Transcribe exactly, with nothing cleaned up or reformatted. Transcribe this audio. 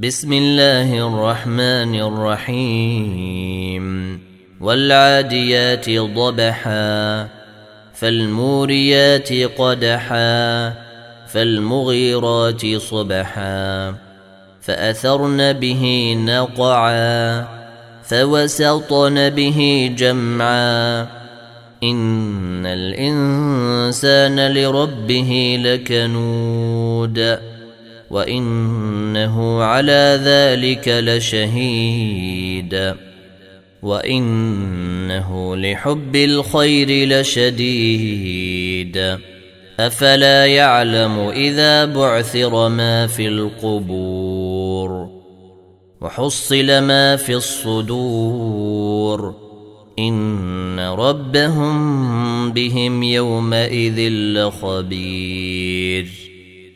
بسم الله الرحمن الرحيم والعاديات ضبحا فالموريات قدحا فالمغيرات صبحا فأثرن به نقعا فوسطن به جمعا إن الإنسان لربه لكنود وإنه على ذلك لشهيد وإنه لحب الخير لشديد أفلا يعلم إذا بعثر ما في القبور وحصل ما في الصدور إن ربهم بهم يومئذ لخبير.